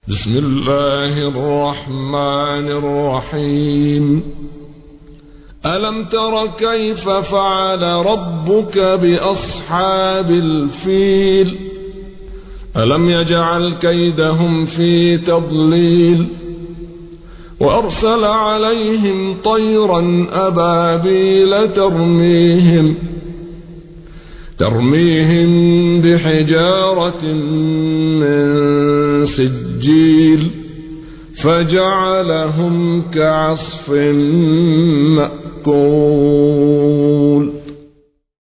بسم الله الرحمن الرحيم. ألم تر كيف فعل ربك بأصحاب الفيل؟ ألم يجعل كيدهم في تضليل وأرسل عليهم طيرا أبابيل ترميهم بحجارة من سجيل فجعلهم كعصف مأكول.